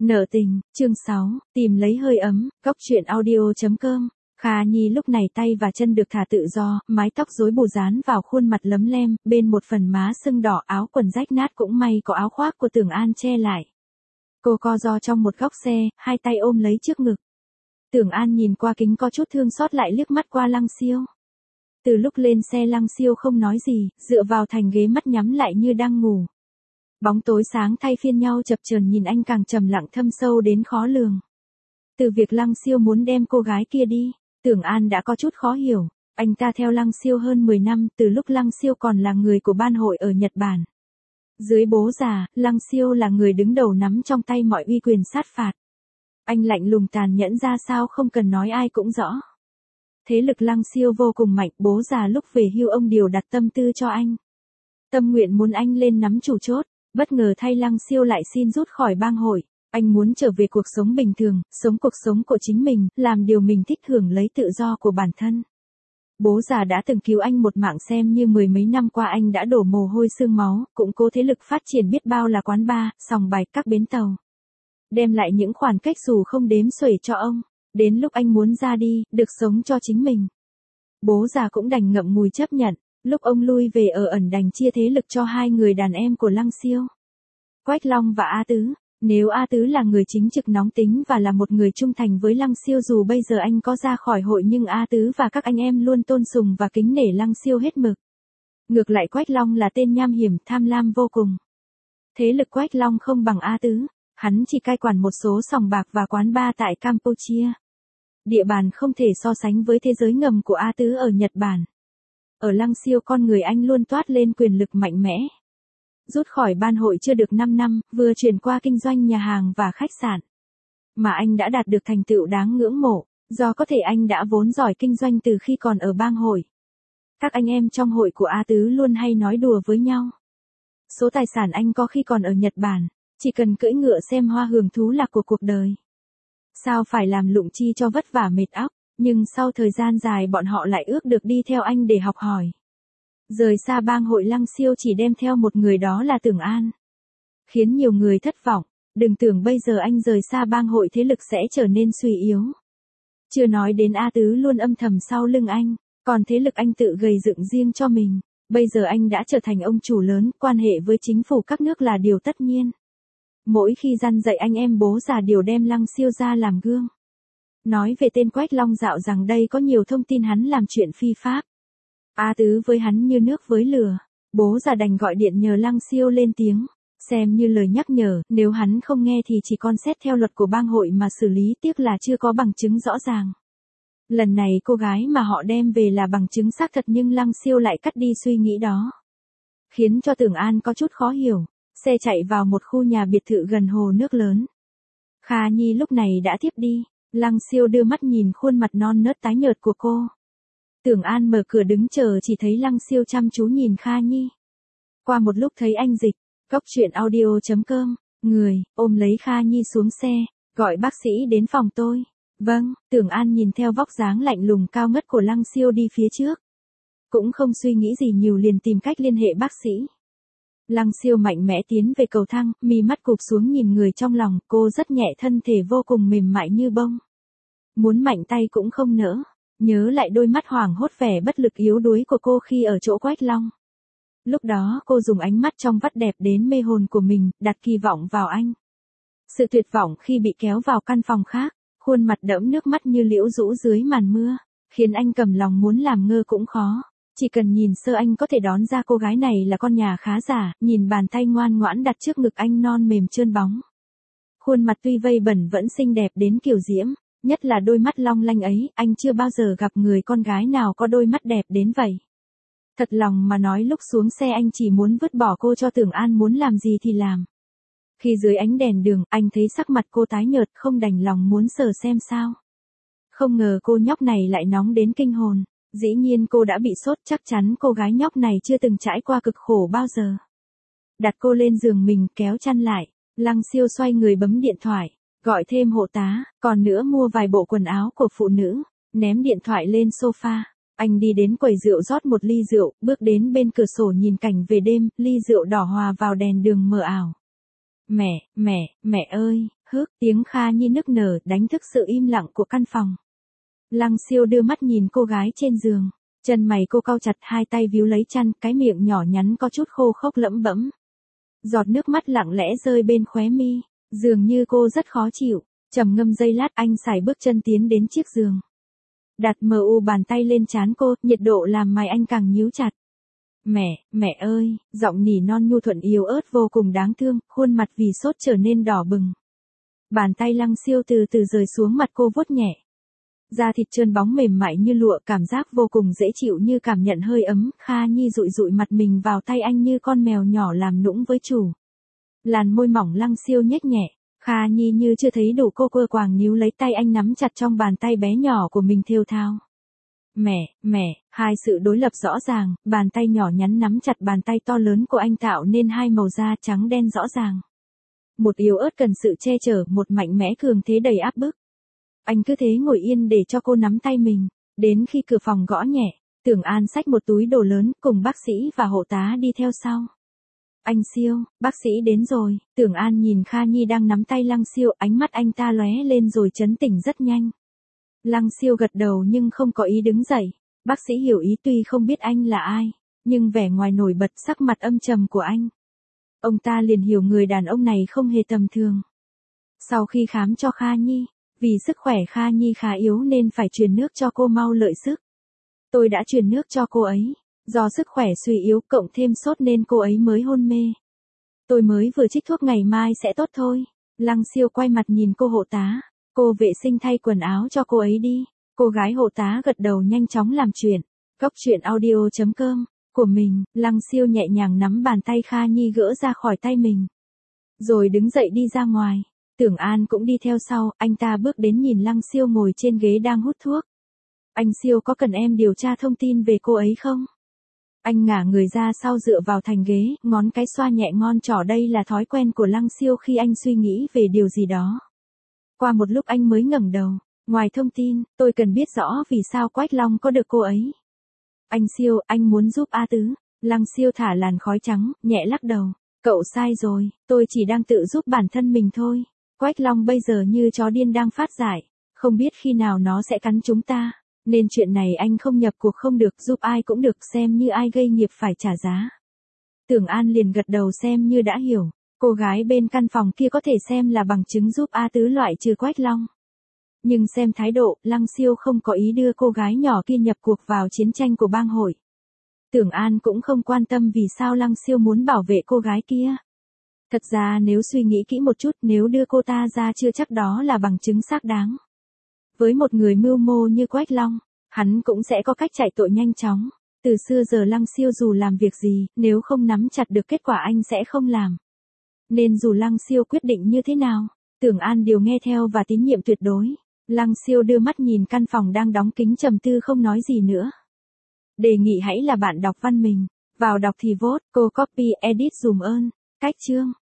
Nợ tình, chương 6, tìm lấy hơi ấm, góc truyện audio.com. Kha Nhi lúc này tay và chân được thả tự do, mái tóc rối bù dán vào khuôn mặt lấm lem, bên một phần má sưng đỏ, áo quần rách nát cũng may có áo khoác của Tưởng An che lại. Cô co ro trong một góc xe, hai tay ôm lấy trước ngực. Tưởng An nhìn qua kính có chút thương xót lại liếc mắt qua Lăng Siêu. Từ lúc lên xe Lăng Siêu không nói gì, dựa vào thành ghế mắt nhắm lại như đang ngủ. Bóng tối sáng thay phiên nhau chập chờn nhìn anh càng trầm lặng thâm sâu đến khó lường. Từ việc Lăng Siêu muốn đem cô gái kia đi, Tưởng An đã có chút khó hiểu. Anh ta theo Lăng Siêu hơn 10 năm, từ lúc Lăng Siêu còn là người của ban hội ở Nhật Bản. Dưới bố già, Lăng Siêu là người đứng đầu nắm trong tay mọi uy quyền sát phạt. Anh lạnh lùng tàn nhẫn ra sao không cần nói ai cũng rõ. Thế lực Lăng Siêu vô cùng mạnh, bố già lúc về hưu ông điều đặt tâm tư cho anh. Tâm nguyện muốn anh lên nắm chủ chốt. Bất ngờ thay Lăng Siêu lại xin rút khỏi bang hội. Anh muốn trở về cuộc sống bình thường, sống cuộc sống của chính mình, làm điều mình thích, hưởng lấy tự do của bản thân. Bố già đã từng cứu anh một mạng, xem như mười mấy năm qua anh đã đổ mồ hôi xương máu, củng cố thế lực phát triển biết bao là quán bar, sòng bài, các bến tàu. Đem lại những khoản cách xù không đếm xuể cho ông. Đến lúc anh muốn ra đi, được sống cho chính mình. Bố già cũng đành ngậm ngùi chấp nhận. Lúc ông lui về ở ẩn đành chia thế lực cho hai người đàn em của Lăng Siêu. Quách Long và A Tứ. Nếu A Tứ là người chính trực nóng tính và là một người trung thành với Lăng Siêu, dù bây giờ anh có ra khỏi hội nhưng A Tứ và các anh em luôn tôn sùng và kính nể Lăng Siêu hết mực. Ngược lại Quách Long là tên nham hiểm, tham lam vô cùng. Thế lực Quách Long không bằng A Tứ, hắn chỉ cai quản một số sòng bạc và quán bar tại Campuchia. Địa bàn không thể so sánh với thế giới ngầm của A Tứ ở Nhật Bản. Ở Lăng Siêu con người anh luôn toát lên quyền lực mạnh mẽ. Rút khỏi ban hội chưa được 5 năm, vừa chuyển qua kinh doanh nhà hàng và khách sạn. Mà anh đã đạt được thành tựu đáng ngưỡng mộ, do có thể anh đã vốn giỏi kinh doanh từ khi còn ở bang hội. Các anh em trong hội của A Tứ luôn hay nói đùa với nhau. Số tài sản anh có khi còn ở Nhật Bản, chỉ cần cưỡi ngựa xem hoa hưởng thú lạc của cuộc đời. Sao phải làm lụng chi cho vất vả mệt óc. Nhưng sau thời gian dài bọn họ lại ước được đi theo anh để học hỏi. Rời xa bang hội Lăng Siêu chỉ đem theo một người, đó là Tưởng An. Khiến nhiều người thất vọng, đừng tưởng bây giờ anh rời xa bang hội thế lực sẽ trở nên suy yếu. Chưa nói đến A Tứ luôn âm thầm sau lưng anh, còn thế lực anh tự gây dựng riêng cho mình. Bây giờ anh đã trở thành ông chủ lớn, quan hệ với chính phủ các nước là điều tất nhiên. Mỗi khi răn dạy anh em, bố già đều đem Lăng Siêu ra làm gương. Nói về tên Quách Long dạo rằng đây có nhiều thông tin hắn làm chuyện phi pháp. A Tứ với hắn như nước với lửa. Bố già đành gọi điện nhờ Lăng Siêu lên tiếng. Xem như lời nhắc nhở, nếu hắn không nghe thì chỉ còn xét theo luật của bang hội mà xử lý, tiếc là chưa có bằng chứng rõ ràng. Lần này cô gái mà họ đem về là bằng chứng xác thật nhưng Lăng Siêu lại cắt đi suy nghĩ đó. Khiến cho Tưởng An có chút khó hiểu. Xe chạy vào một khu nhà biệt thự gần hồ nước lớn. Kha Nhi lúc này đã thiếp đi. Lăng Siêu đưa mắt nhìn khuôn mặt non nớt tái nhợt của cô. Tưởng An mở cửa đứng chờ, chỉ thấy Lăng Siêu chăm chú nhìn Kha Nhi. Qua một lúc thấy anh Dịch, góc truyện audio.com, người, ôm lấy Kha Nhi xuống xe, gọi bác sĩ đến phòng tôi. Vâng, Tưởng An nhìn theo vóc dáng lạnh lùng cao ngất của Lăng Siêu đi phía trước. Cũng không suy nghĩ gì nhiều liền tìm cách liên hệ bác sĩ. Lăng Siêu mạnh mẽ tiến về cầu thang, mi mắt cụp xuống nhìn người trong lòng, cô rất nhẹ, thân thể vô cùng mềm mại như bông. Muốn mạnh tay cũng không nỡ, nhớ lại đôi mắt hoảng hốt vẻ bất lực yếu đuối của cô khi ở chỗ Quách Long. Lúc đó cô dùng ánh mắt trong vắt đẹp đến mê hồn của mình, đặt kỳ vọng vào anh. Sự tuyệt vọng khi bị kéo vào căn phòng khác, khuôn mặt đẫm nước mắt như liễu rũ dưới màn mưa, khiến anh cầm lòng muốn làm ngơ cũng khó. Chỉ cần nhìn sơ anh có thể đón ra cô gái này là con nhà khá giả, nhìn bàn tay ngoan ngoãn đặt trước ngực anh non mềm trơn bóng. Khuôn mặt tuy vây bẩn vẫn xinh đẹp đến kiểu diễm, nhất là đôi mắt long lanh ấy, anh chưa bao giờ gặp người con gái nào có đôi mắt đẹp đến vậy. Thật lòng mà nói lúc xuống xe anh chỉ muốn vứt bỏ cô cho Tưởng An muốn làm gì thì làm. Khi dưới ánh đèn đường, anh thấy sắc mặt cô tái nhợt không đành lòng muốn sờ xem sao. Không ngờ cô nhóc này lại nóng đến kinh hồn. Dĩ nhiên cô đã bị sốt, chắc chắn cô gái nhóc này chưa từng trải qua cực khổ bao giờ. Đặt cô lên giường mình, kéo chăn lại. Lăng Siêu xoay người bấm điện thoại, gọi thêm hộ tá, còn nữa mua vài bộ quần áo của phụ nữ, ném điện thoại lên sofa. Anh đi đến quầy rượu rót một ly rượu, bước đến bên cửa sổ nhìn cảnh về đêm, ly rượu đỏ hòa vào đèn đường mờ ảo. Mẹ ơi, Hức, tiếng Kha Nhi nức nở đánh thức sự im lặng của căn phòng. Lăng Siêu đưa mắt nhìn cô gái trên giường. Chân mày cô cau chặt, hai tay víu lấy chăn, cái miệng nhỏ nhắn có chút khô khốc lẩm bẩm. Giọt nước mắt lặng lẽ rơi bên khóe mi, dường như cô rất khó chịu. Trầm ngâm giây lát, anh sải bước chân tiến đến chiếc giường. Đặt bàn tay lên trán cô, nhiệt độ làm mày anh càng nhíu chặt. Mẹ ơi, giọng nỉ non nhu thuận yếu ớt vô cùng đáng thương, khuôn mặt vì sốt trở nên đỏ bừng. Bàn tay Lăng Siêu từ từ rời xuống mặt cô vuốt nhẹ. Da thịt trơn bóng mềm mại như lụa, cảm giác vô cùng dễ chịu như cảm nhận hơi ấm. Kha Nhi dụi dụi mặt mình vào tay anh như con mèo nhỏ làm nũng với chủ. Làn môi mỏng Lăng Siêu nhếch nhẹ. Kha Nhi như chưa thấy đủ, cô quơ quàng níu lấy tay anh nắm chặt trong bàn tay bé nhỏ của mình thều thào. Mẹ, hai sự đối lập rõ ràng, bàn tay nhỏ nhắn nắm chặt bàn tay to lớn của anh tạo nên hai màu da trắng đen rõ ràng. Một yếu ớt cần sự che chở, một mạnh mẽ cường thế đầy áp bức. Anh cứ thế ngồi yên để cho cô nắm tay mình, đến khi cửa phòng gõ nhẹ, Tưởng An xách một túi đồ lớn cùng bác sĩ và hộ tá đi theo sau. Anh Siêu, bác sĩ đến rồi. Tưởng An nhìn Kha Nhi đang nắm tay Lăng Siêu, ánh mắt anh ta lóe lên rồi chấn tỉnh rất nhanh. Lăng Siêu gật đầu nhưng không có ý đứng dậy. Bác sĩ hiểu ý, tuy không biết anh là ai, nhưng vẻ ngoài nổi bật sắc mặt âm trầm của anh. Ông ta liền hiểu người đàn ông này không hề tầm thường. Sau khi khám cho Kha Nhi, vì sức khỏe Kha Nhi khá yếu nên phải truyền nước cho cô mau lợi sức. Tôi đã truyền nước cho cô ấy. Do sức khỏe suy yếu cộng thêm sốt nên cô ấy mới hôn mê. Tôi mới vừa trích thuốc, ngày mai sẽ tốt thôi. Lăng Siêu quay mặt nhìn cô hộ tá. Cô vệ sinh thay quần áo cho cô ấy đi. Cô gái hộ tá gật đầu nhanh chóng làm chuyện. Cốc truyện audio.com của mình. Lăng Siêu nhẹ nhàng nắm bàn tay Kha Nhi gỡ ra khỏi tay mình. Rồi đứng dậy đi ra ngoài. Tưởng An cũng đi theo sau. Anh ta bước đến nhìn Lăng Siêu ngồi trên ghế đang hút thuốc. Anh Siêu, có cần em điều tra thông tin về cô ấy không? Anh ngả người ra sau dựa vào thành ghế, ngón cái xoa nhẹ ngón trỏ. Đây là thói quen của Lăng Siêu khi anh suy nghĩ về điều gì đó. Qua một lúc anh mới ngẩng đầu. Ngoài thông tin, tôi cần biết rõ vì sao Quách Long có được cô ấy. Anh Siêu, anh muốn giúp A Tứ. Lăng Siêu thả làn khói trắng, nhẹ lắc đầu. Cậu sai rồi, tôi chỉ đang tự giúp bản thân mình thôi. Quách Long bây giờ như chó điên đang phát giải, không biết khi nào nó sẽ cắn chúng ta. Nên chuyện này anh không nhập cuộc không được, giúp ai cũng được, xem như ai gây nghiệp phải trả giá. Tưởng An liền gật đầu xem như đã hiểu. Cô gái bên căn phòng kia có thể xem là bằng chứng giúp A Tứ loại trừ Quách Long. Nhưng xem thái độ, Lăng Siêu không có ý đưa cô gái nhỏ kia nhập cuộc vào chiến tranh của bang hội. Tưởng An cũng không quan tâm vì sao Lăng Siêu muốn bảo vệ cô gái kia. Thật ra nếu suy nghĩ kỹ một chút, nếu đưa cô ta ra chưa chắc đó là bằng chứng xác đáng. Với một người mưu mô như Quách Long, hắn cũng sẽ có cách chạy tội nhanh chóng. Từ xưa giờ Lăng Siêu dù làm việc gì, nếu không nắm chặt được kết quả anh sẽ không làm. Nên dù Lăng Siêu quyết định như thế nào, Tưởng An đều nghe theo và tín nhiệm tuyệt đối. Lăng Siêu đưa mắt nhìn căn phòng đang đóng kín, trầm tư không nói gì nữa. Đề nghị hãy là bạn đọc văn mình. Vào đọc thì vote, cô copy edit dùm ơn. Cách chương.